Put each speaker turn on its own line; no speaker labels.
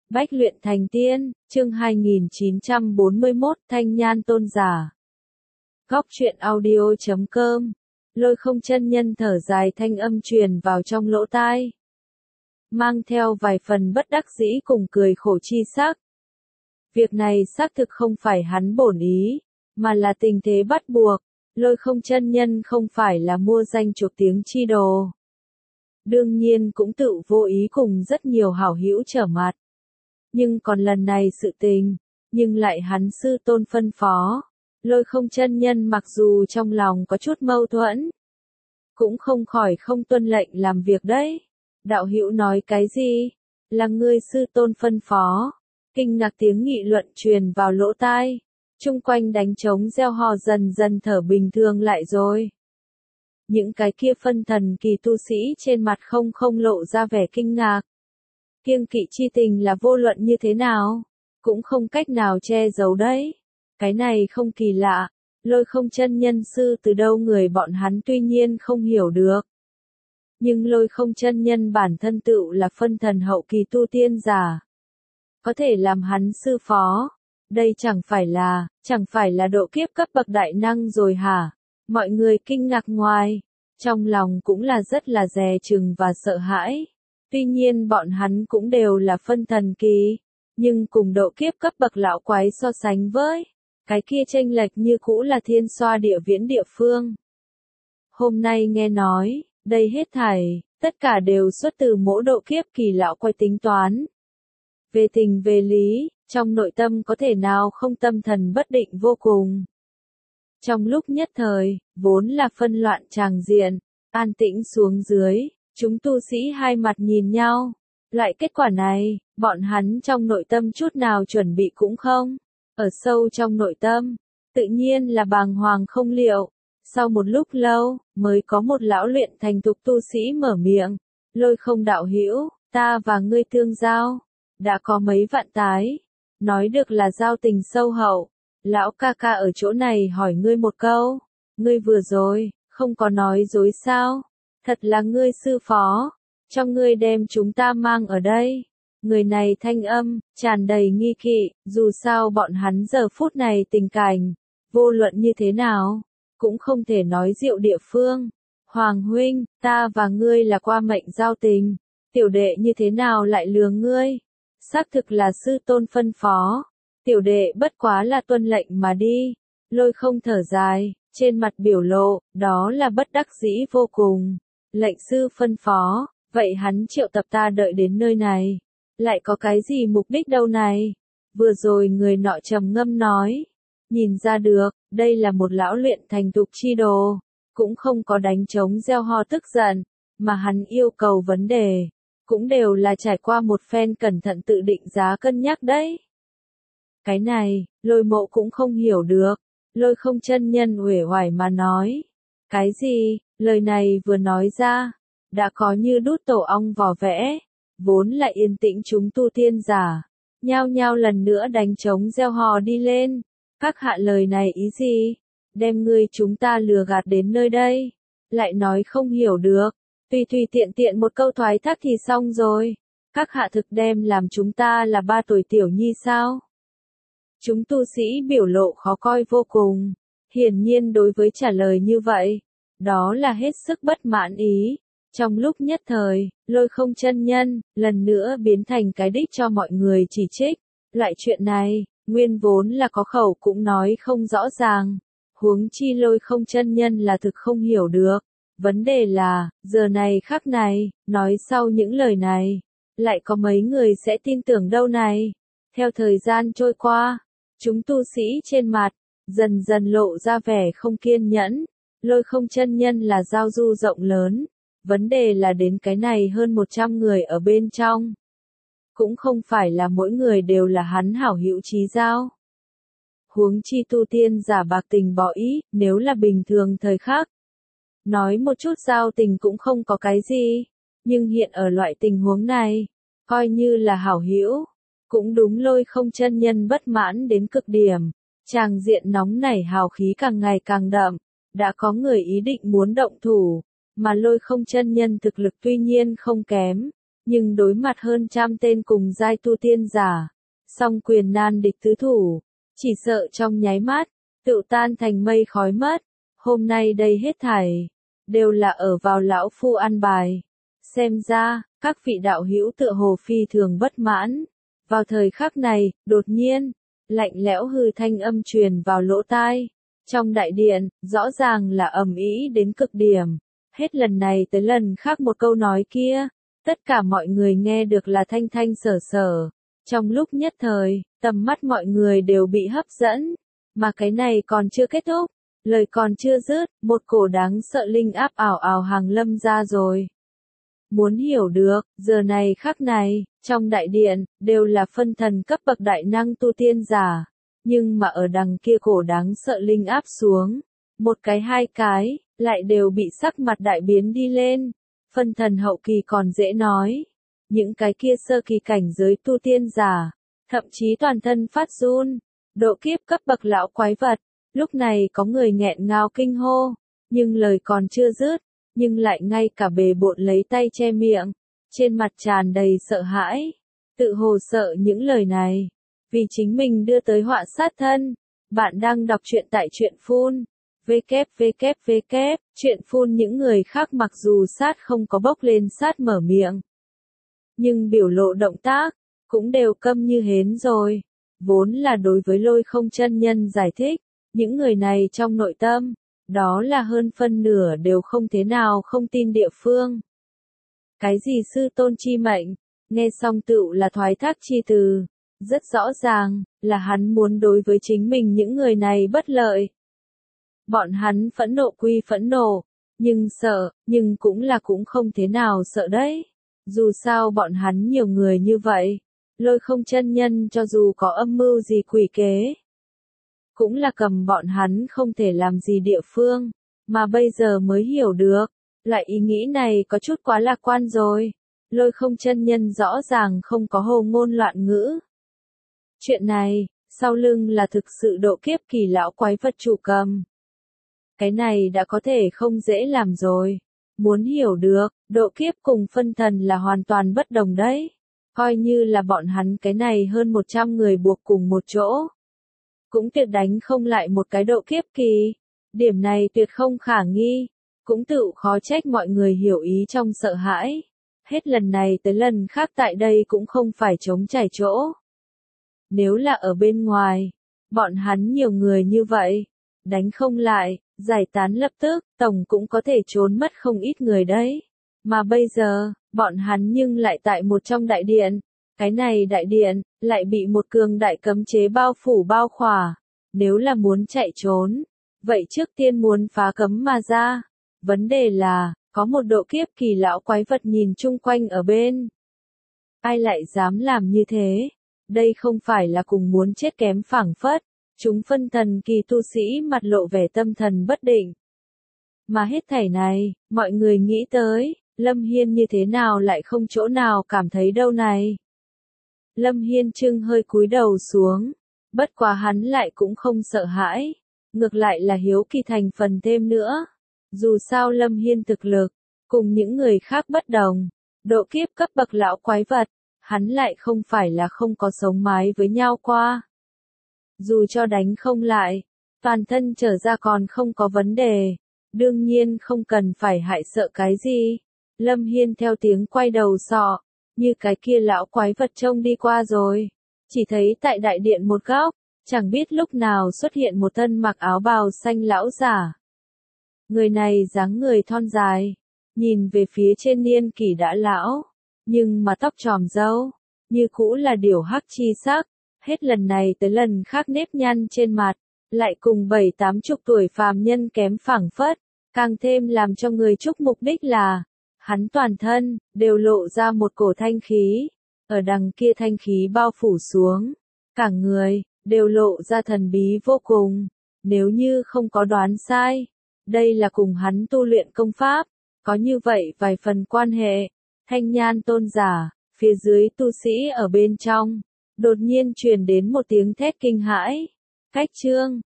Bách luyện thành tiên, chương 2941, Thanh Nhan Tôn Giả. Góc truyện audio.com. Lôi không chân nhân thở dài thanh âm truyền vào trong lỗ tai, mang theo vài phần bất đắc dĩ cùng cười khổ chi sắc. Việc này xác thực không phải hắn bổn ý, mà là tình thế bắt buộc. Lôi không chân nhân không phải là mua danh chuộc tiếng chi đồ. Đương nhiên cũng tự vô ý cùng rất nhiều hảo hữu trở mặt. Nhưng còn lần này sự tình, nhưng lại hắn sư tôn phân phó. Lôi không chân nhân mặc dù trong lòng có chút mâu thuẫn, cũng không khỏi không tuân lệnh làm việc đấy. Đạo hữu nói cái gì? Là ngươi sư tôn phân phó. Kinh ngạc tiếng nghị luận truyền vào lỗ tai. Chung quanh đánh trống reo hò dần dần thở bình thường lại rồi. Những cái kia phân thần kỳ tu sĩ trên mặt không lộ ra vẻ kinh ngạc. Kiêng kỵ chi tình là vô luận như thế nào, cũng không cách nào che giấu đấy. Cái này không kỳ lạ, lôi không chân nhân sư từ đâu người bọn hắn tuy nhiên không hiểu được. Nhưng lôi không chân nhân bản thân tựu là phân thần hậu kỳ tu tiên giả. Có thể làm hắn sư phó, đây chẳng phải là độ kiếp cấp bậc đại năng rồi hả? Mọi người kinh ngạc ngoài, trong lòng cũng là rất là dè chừng và sợ hãi. Tuy nhiên bọn hắn cũng đều là phân thần kỳ, nhưng cùng độ kiếp cấp bậc lão quái so sánh với, cái kia chênh lệch như cũ là thiên xoa địa viễn địa phương. Hôm nay nghe nói, đây hết thảy, tất cả đều xuất từ mỗi độ kiếp kỳ lão quái tính toán. Về tình về lý, trong nội tâm có thể nào không tâm thần bất định vô cùng. Trong lúc nhất thời, vốn là phân loạn tràng diện, an tĩnh xuống dưới. Chúng tu sĩ hai mặt nhìn nhau. Loại kết quả này, bọn hắn trong nội tâm chút nào chuẩn bị cũng không. Ở sâu trong nội tâm, tự nhiên là bàng hoàng không liệu. Sau một lúc lâu, mới có một lão luyện thành thục tu sĩ mở miệng. Lôi không đạo hữu, ta và ngươi tương giao. Đã có mấy vạn tái. Nói được là giao tình sâu hậu. Lão ca ca ở chỗ này hỏi ngươi một câu. Ngươi vừa rồi, không có nói dối sao? Thật là ngươi sư phó, cho ngươi đem chúng ta mang ở đây. Người này thanh âm, tràn đầy nghi kỵ, dù sao bọn hắn giờ phút này tình cảnh, vô luận như thế nào, cũng không thể nói diệu địa phương. Hoàng huynh, ta và ngươi là qua mệnh giao tình, tiểu đệ như thế nào lại lừa ngươi? Xác thực là sư tôn phân phó, tiểu đệ bất quá là tuân lệnh mà đi. Lôi không thở dài, trên mặt biểu lộ, đó là bất đắc dĩ vô cùng. Lệnh sư phân phó, vậy hắn triệu tập ta đợi đến nơi này. Lại có cái gì mục đích đâu này? Vừa rồi người nọ trầm ngâm nói. Nhìn ra được, đây là một lão luyện thành thục chi đồ. Cũng không có đánh trống reo ho tức giận. Mà hắn yêu cầu vấn đề. Cũng đều là trải qua một phen cẩn thận tự định giá cân nhắc đấy. Cái này, lôi mộ cũng không hiểu được. Lôi không chân nhân uể oải mà nói. Cái gì? Lời này vừa nói ra, đã có như đút tổ ong vò vẽ, vốn là yên tĩnh chúng tu tiên giả, nhao nhao lần nữa đánh trống reo hò đi lên. Các hạ lời này ý gì? Đem ngươi chúng ta lừa gạt đến nơi đây, lại nói không hiểu được, tùy tiện một câu thoái thác thì xong rồi. Các hạ thực đem làm chúng ta là 3 tuổi tiểu nhi sao? Chúng tu sĩ biểu lộ khó coi vô cùng, hiển nhiên đối với trả lời như vậy. Đó là hết sức bất mãn ý. Trong lúc nhất thời, lôi không chân nhân, lần nữa biến thành cái đích cho mọi người chỉ trích. Loại chuyện này, nguyên vốn là có khẩu cũng nói không rõ ràng. Huống chi lôi không chân nhân là thực không hiểu được. Vấn đề là, giờ này khắc này, nói sau những lời này, lại có mấy người sẽ tin tưởng đâu này. Theo thời gian trôi qua, chúng tu sĩ trên mặt, dần dần lộ ra vẻ không kiên nhẫn. Lôi không chân nhân là giao du rộng lớn, vấn đề là đến cái này hơn 100 người ở bên trong. Cũng không phải là mỗi người đều là hắn hảo hữu chí giao. Huống chi tu tiên giả bạc tình bỏ ý, nếu là bình thường thời khắc. Nói một chút giao tình cũng không có cái gì, nhưng hiện ở loại tình huống này, coi như là hảo hữu, cũng đúng lôi không chân nhân bất mãn đến cực điểm. Tràng diện nóng nảy hào khí càng ngày càng đậm. Đã có người ý định muốn động thủ, mà lôi không chân nhân thực lực tuy nhiên không kém, nhưng đối mặt hơn trăm tên cùng giai tu tiên giả, song quyền nan địch tứ thủ, chỉ sợ trong nháy mắt, tựu tan thành mây khói mất. Hôm nay đây hết thảy, đều là ở vào lão phu an bài. Xem ra, các vị đạo hữu tựa hồ phi thường bất mãn. Vào thời khắc này, đột nhiên, lạnh lẽo hư thanh âm truyền vào lỗ tai. Trong đại điện, rõ ràng là ầm ĩ đến cực điểm. Hết lần này tới lần khác một câu nói kia, tất cả mọi người nghe được là thanh thanh sở sở. Trong lúc nhất thời, tầm mắt mọi người đều bị hấp dẫn. Mà cái này còn chưa kết thúc, lời còn chưa dứt, một cổ đáng sợ linh áp ảo ảo hàng lâm ra rồi. Muốn hiểu được, giờ này khắc này, trong đại điện, đều là phân thần cấp bậc đại năng tu tiên giả. Nhưng mà ở đằng kia cổ đáng sợ linh áp xuống, một cái hai cái, lại đều bị sắc mặt đại biến đi lên. Phân thần hậu kỳ còn dễ nói. Những cái kia sơ kỳ cảnh giới tu tiên giả, thậm chí toàn thân phát run. Độ kiếp cấp bậc lão quái vật, lúc này có người nghẹn ngào kinh hô, nhưng lời còn chưa dứt, nhưng lại ngay cả bề bộn lấy tay che miệng, trên mặt tràn đầy sợ hãi, tự hồ sợ những lời này, vì chính mình đưa tới họa sát thân. Bạn đang đọc truyện tại truyện phun, www, truyện phun. Những người khác mặc dù sát không có bốc lên sát mở miệng, nhưng biểu lộ động tác, cũng đều câm như hến rồi. Vốn là đối với Lôi Không chân nhân giải thích, những người này trong nội tâm, đó là hơn phân nửa đều không thế nào không tin địa phương. Cái gì sư tôn chi mệnh, nghe xong tựu là thoái thác chi từ, rất rõ ràng, là hắn muốn đối với chính mình những người này bất lợi. Bọn hắn phẫn nộ quy phẫn nộ, nhưng sợ, nhưng cũng không thế nào sợ đấy. Dù sao bọn hắn nhiều người như vậy. Lôi Không chân nhân cho dù có âm mưu gì quỷ kế, cũng là cầm bọn hắn không thể làm gì địa phương, mà bây giờ mới hiểu được, lại ý nghĩ này có chút quá lạc quan rồi. Lôi Không chân nhân rõ ràng không có hồ ngôn loạn ngữ. Chuyện này, sau lưng là thực sự độ kiếp kỳ lão quái vật chủ cầm. Cái này đã có thể không dễ làm rồi. Muốn hiểu được, độ kiếp cùng phân thần là hoàn toàn bất đồng đấy. Coi như là bọn hắn cái này hơn 100 người buộc cùng một chỗ, cũng tuyệt đánh không lại một cái độ kiếp kỳ. Điểm này tuyệt không khả nghi, cũng tự khó trách mọi người hiểu ý trong sợ hãi. Hết lần này tới lần khác tại đây cũng không phải trống trải chỗ. Nếu là ở bên ngoài, bọn hắn nhiều người như vậy, đánh không lại, giải tán lập tức, tổng cũng có thể trốn mất không ít người đấy. Mà bây giờ, bọn hắn nhưng lại tại một trong đại điện. Cái này đại điện, lại bị một cường đại cấm chế bao phủ bao khỏa. Nếu là muốn chạy trốn, vậy trước tiên muốn phá cấm mà ra. Vấn đề là, có một độ kiếp kỳ lão quái vật nhìn chung quanh ở bên. Ai lại dám làm như thế? Đây không phải là cùng muốn chết kém phảng phất. Chúng phân thần kỳ tu sĩ mặt lộ vẻ tâm thần bất định. Mà hết thảy này, mọi người nghĩ tới, Lâm Hiên như thế nào lại không chỗ nào cảm thấy đâu này. Lâm Hiên trưng hơi cúi đầu xuống, bất quá hắn lại cũng không sợ hãi, ngược lại là hiếu kỳ thành phần thêm nữa. Dù sao Lâm Hiên thực lực, cùng những người khác bất đồng, độ kiếp cấp bậc lão quái vật, hắn lại không phải là không có sống mái với nhau qua. Dù cho đánh không lại, toàn thân trở ra còn không có vấn đề, đương nhiên không cần phải hại sợ cái gì. Lâm Hiên theo tiếng quay đầu sọ, như cái kia lão quái vật trông đi qua rồi. Chỉ thấy tại đại điện một góc, chẳng biết lúc nào xuất hiện một thân mặc áo bào xanh lão giả. Người này dáng người thon dài, nhìn về phía trên niên kỷ đã lão, nhưng mà tóc tròm râu, như cũ là điểu hắc chi sắc. Hết lần này tới lần khác nếp nhăn trên mặt, lại cùng 70-80 tuổi phàm nhân kém phảng phất, càng thêm làm cho người chúc mục đích là, hắn toàn thân, đều lộ ra một cổ thanh khí, ở đằng kia thanh khí bao phủ xuống, cả người, đều lộ ra thần bí vô cùng, nếu như không có đoán sai, đây là cùng hắn tu luyện công pháp, có như vậy vài phần quan hệ. Thanh Nhan tôn giả, phía dưới tu sĩ ở bên trong, đột nhiên truyền đến một tiếng thét kinh hãi. Cách chương